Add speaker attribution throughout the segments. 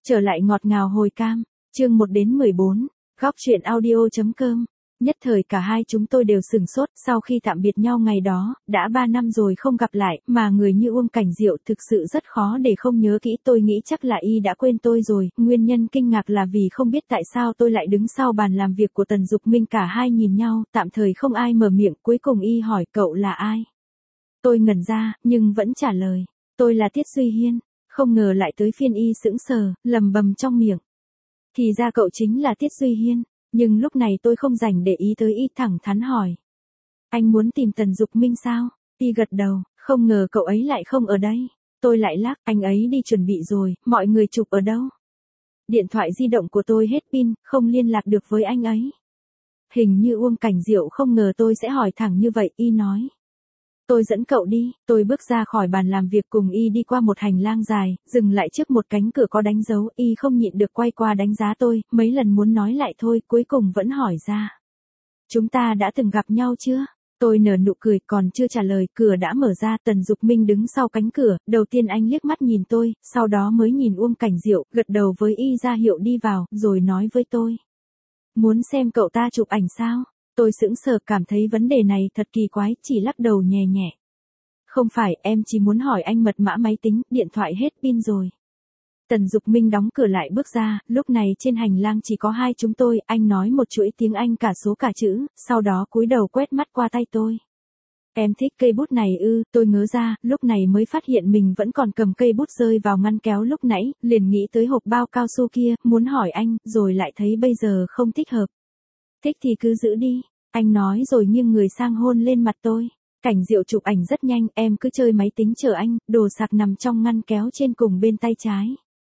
Speaker 1: Trở lại ngọt ngào hồi cam, chương 1 đến 14, góc truyện audio.com. Nhất thời cả hai chúng tôi đều sửng sốt, sau khi tạm biệt nhau ngày đó, đã 3 năm rồi không gặp lại, mà người như Uông Cảnh Diệu thực sự rất khó để không nhớ kỹ. Tôi nghĩ chắc là y đã quên tôi rồi, nguyên nhân kinh ngạc là vì không biết tại sao tôi lại đứng sau bàn làm việc của Tần Dục Minh. Cả hai nhìn nhau, tạm thời không ai mở miệng, cuối cùng y hỏi cậu là ai. Tôi ngẩn ra, nhưng vẫn trả lời, tôi là Tiết Duy Hiên. Không ngờ lại tới phiên y sững sờ, lầm bầm trong miệng. Thì ra cậu chính là Tiết Duy Hiên, nhưng lúc này tôi không dành để ý tới y, thẳng thắn hỏi. Anh muốn tìm Tần Dục Minh sao? Y gật đầu, không ngờ cậu ấy lại không ở đây. Tôi lại lắc, anh ấy đi chuẩn bị rồi, mọi người chụp ở đâu? Điện thoại di động của tôi hết pin, không liên lạc được với anh ấy. Hình như Uông Cảnh Diệu không ngờ tôi sẽ hỏi thẳng như vậy, y nói. Tôi dẫn cậu đi. Tôi bước ra khỏi bàn làm việc cùng y đi qua một hành lang dài, dừng lại trước một cánh cửa có đánh dấu. Y không nhịn được quay qua đánh giá tôi, mấy lần muốn nói lại thôi, cuối cùng vẫn hỏi ra. Chúng ta đã từng gặp nhau chưa? Tôi nở nụ cười, còn chưa trả lời, cửa đã mở ra. Tần Dục Minh đứng sau cánh cửa, đầu tiên anh liếc mắt nhìn tôi, sau đó mới nhìn Uông Cảnh Diệu, gật đầu với y ra hiệu đi vào, rồi nói với tôi. Muốn xem cậu ta chụp ảnh sao? Tôi sững sờ, cảm thấy vấn đề này thật kỳ quái, chỉ lắc đầu nhẹ nhẹ. Không phải, em chỉ muốn hỏi anh mật mã máy tính, điện thoại hết pin rồi. Tần Dục Minh đóng cửa lại bước ra, lúc này trên hành lang chỉ có hai chúng tôi, anh nói một chuỗi tiếng Anh cả số cả chữ, sau đó cúi đầu quét mắt qua tay tôi. Em thích cây bút này ư? Tôi ngớ ra, lúc này mới phát hiện mình vẫn còn cầm cây bút rơi vào ngăn kéo lúc nãy, liền nghĩ tới hộp bao cao su kia, muốn hỏi anh, rồi lại thấy bây giờ không thích hợp. Thích thì cứ giữ đi, anh nói rồi nghiêng người sang hôn lên mặt tôi. Cảnh Diệu chụp ảnh rất nhanh, em cứ chơi máy tính chờ anh, đồ sạc nằm trong ngăn kéo trên cùng bên tay trái.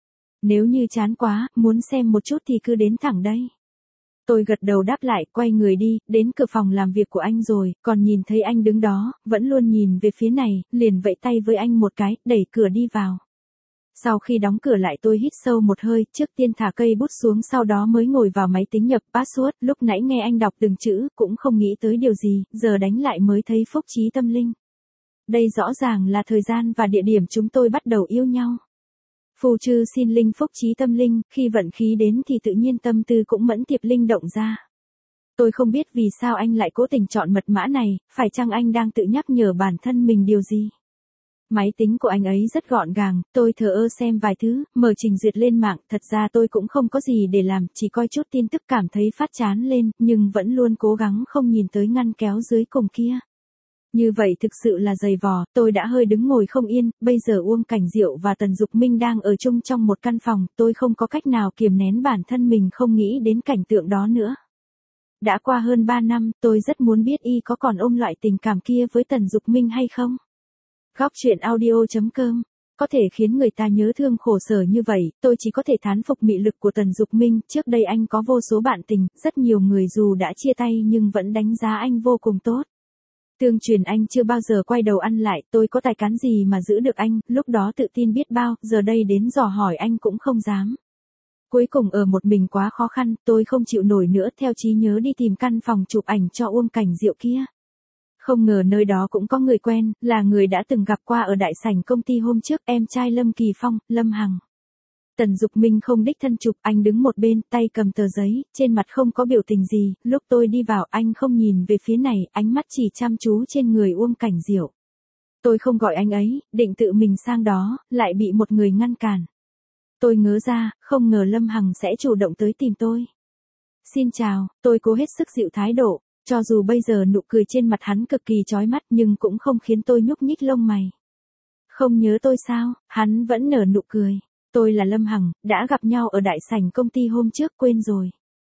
Speaker 1: Nếu như chán quá, muốn xem một chút thì cứ đến thẳng đây. Tôi gật đầu đáp lại, quay người đi, đến cửa phòng làm việc của anh rồi, còn nhìn thấy anh đứng đó, vẫn luôn nhìn về phía này, liền vẫy tay với anh một cái, đẩy cửa đi vào. Sau khi đóng cửa lại tôi hít sâu một hơi, trước tiên thả cây bút xuống, sau đó mới ngồi vào máy tính nhập password. Lúc nãy nghe anh đọc từng chữ, cũng không nghĩ tới điều gì, giờ đánh lại mới thấy phúc trí tâm linh. Đây rõ ràng là thời gian và địa điểm chúng tôi bắt đầu yêu nhau. Phù trừ xin linh phúc trí tâm linh, khi vận khí đến thì tự nhiên tâm tư cũng mẫn tiệp linh động ra. Tôi không biết vì sao anh lại cố tình chọn mật mã này, phải chăng anh đang tự nhắc nhở bản thân mình điều gì? Máy tính của anh ấy rất gọn gàng, tôi thờ ơ xem vài thứ, mở trình duyệt lên mạng, thật ra tôi cũng không có gì để làm, chỉ coi chút tin tức cảm thấy phát chán lên, nhưng vẫn luôn cố gắng không nhìn tới ngăn kéo dưới cùng kia. Như vậy thực sự là dày vò, tôi đã hơi đứng ngồi không yên, bây giờ Uông Cảnh Diệu và Tần Dục Minh đang ở chung trong một căn phòng, tôi không có cách nào kiềm nén bản thân mình không nghĩ đến cảnh tượng đó nữa. Đã qua hơn 3 năm, tôi rất muốn biết y có còn ôm loại tình cảm kia với Tần Dục Minh hay không. Góc truyện audio.com. Có thể khiến người ta nhớ thương khổ sở như vậy, tôi chỉ có thể thán phục mị lực của Tần Dục Minh. Trước đây anh có vô số bạn tình, rất nhiều người dù đã chia tay nhưng vẫn đánh giá anh vô cùng tốt. Tương truyền anh chưa bao giờ quay đầu ăn lại, tôi có tài cán gì mà giữ được anh, lúc đó tự tin biết bao, giờ đây đến dò hỏi anh cũng không dám. Cuối cùng ở một mình quá khó khăn, tôi không chịu nổi nữa, theo trí nhớ đi tìm căn phòng chụp ảnh cho Uông Cảnh Diệu kia. Không ngờ nơi đó cũng có người quen, là người đã từng gặp qua ở đại sảnh công ty hôm trước, em trai Lâm Kỳ Phong, Lâm Hằng. Tần Dục Minh không đích thân chụp, anh đứng một bên, tay cầm tờ giấy, trên mặt không có biểu tình gì, lúc tôi đi vào anh không nhìn về phía này, ánh mắt chỉ chăm chú trên người Uông Cảnh Diệu. Tôi không gọi anh ấy, định tự mình sang đó, lại bị một người ngăn cản. Tôi ngớ ra, không ngờ Lâm Hằng sẽ chủ động tới tìm tôi. Xin chào, tôi cố hết sức dịu thái độ. Cho dù bây giờ nụ cười trên mặt hắn cực kỳ chói mắt nhưng cũng không khiến tôi nhúc nhích lông mày. Không nhớ tôi sao? Hắn vẫn nở nụ cười. Tôi là Lâm Hằng, đã gặp nhau ở đại sảnh công ty hôm trước, quên rồi.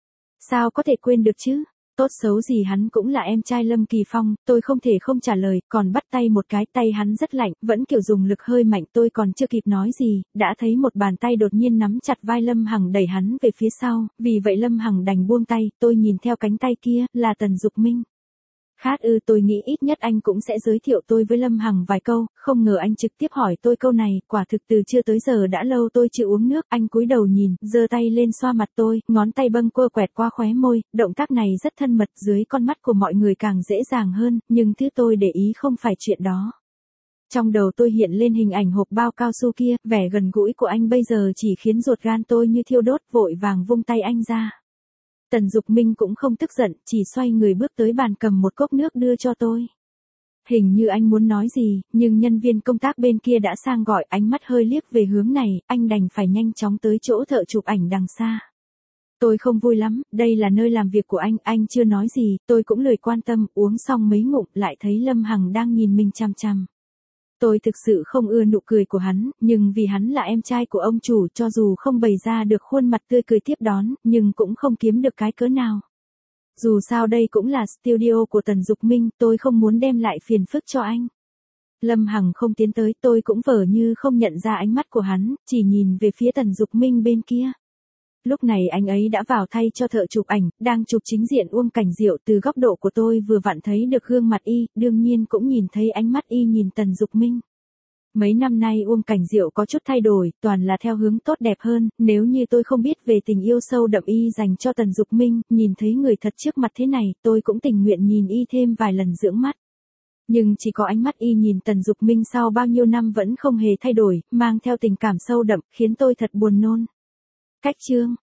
Speaker 1: Sao có thể quên được chứ? Tốt xấu gì hắn cũng là em trai Lâm Kỳ Phong, tôi không thể không trả lời, còn bắt tay một cái, tay hắn rất lạnh, vẫn kiểu dùng lực hơi mạnh, tôi còn chưa kịp nói gì, đã thấy một bàn tay đột nhiên nắm chặt vai Lâm Hằng đẩy hắn về phía sau, vì vậy Lâm Hằng đành buông tay, tôi nhìn theo cánh tay kia, là Tần Dục Minh. Khát ư, tôi nghĩ ít nhất anh cũng sẽ giới thiệu tôi với Lâm Hằng vài câu, không ngờ anh trực tiếp hỏi tôi câu này, quả thực từ trưa tới giờ đã lâu tôi chưa uống nước, anh cúi đầu nhìn, giơ tay lên xoa mặt tôi, ngón tay bâng quơ quẹt qua khóe môi, động tác này rất thân mật, dưới con mắt của mọi người càng dễ dàng hơn, nhưng thứ tôi để ý không phải chuyện đó. Trong đầu tôi hiện lên hình ảnh hộp bao cao su kia, vẻ gần gũi của anh bây giờ chỉ khiến ruột gan tôi như thiêu đốt, vội vàng vung tay anh ra. Tần Dục Minh cũng không tức giận, chỉ xoay người bước tới bàn cầm một cốc nước đưa cho tôi. Hình như anh muốn nói gì, nhưng nhân viên công tác bên kia đã sang gọi, ánh mắt hơi liếc về hướng này, anh đành phải nhanh chóng tới chỗ thợ chụp ảnh đằng xa. Tôi không vui lắm, đây là nơi làm việc của anh chưa nói gì, tôi cũng lười quan tâm, uống xong mấy ngụm lại thấy Lâm Hằng đang nhìn mình chằm chằm. Tôi thực sự không ưa nụ cười của hắn, nhưng vì hắn là em trai của ông chủ, cho dù không bày ra được khuôn mặt tươi cười tiếp đón, nhưng cũng không kiếm được cái cớ nào. Dù sao đây cũng là studio của Tần Dục Minh, tôi không muốn đem lại phiền phức cho anh. Lâm Hằng không tiến tới, tôi cũng vờ như không nhận ra ánh mắt của hắn, chỉ nhìn về phía Tần Dục Minh bên kia. Lúc này anh ấy đã vào thay cho thợ chụp ảnh, đang chụp chính diện Uông Cảnh Diệu, từ góc độ của tôi vừa vặn thấy được gương mặt y, đương nhiên cũng nhìn thấy ánh mắt y nhìn Tần Dục Minh. Mấy năm nay Uông Cảnh Diệu có chút thay đổi, toàn là theo hướng tốt đẹp hơn, nếu như tôi không biết về tình yêu sâu đậm y dành cho Tần Dục Minh, nhìn thấy người thật trước mặt thế này, tôi cũng tình nguyện nhìn y thêm vài lần dưỡng mắt. Nhưng chỉ có ánh mắt y nhìn Tần Dục Minh sau bao nhiêu năm vẫn không hề thay đổi, mang theo tình cảm sâu đậm, khiến tôi thật buồn nôn. Cách chương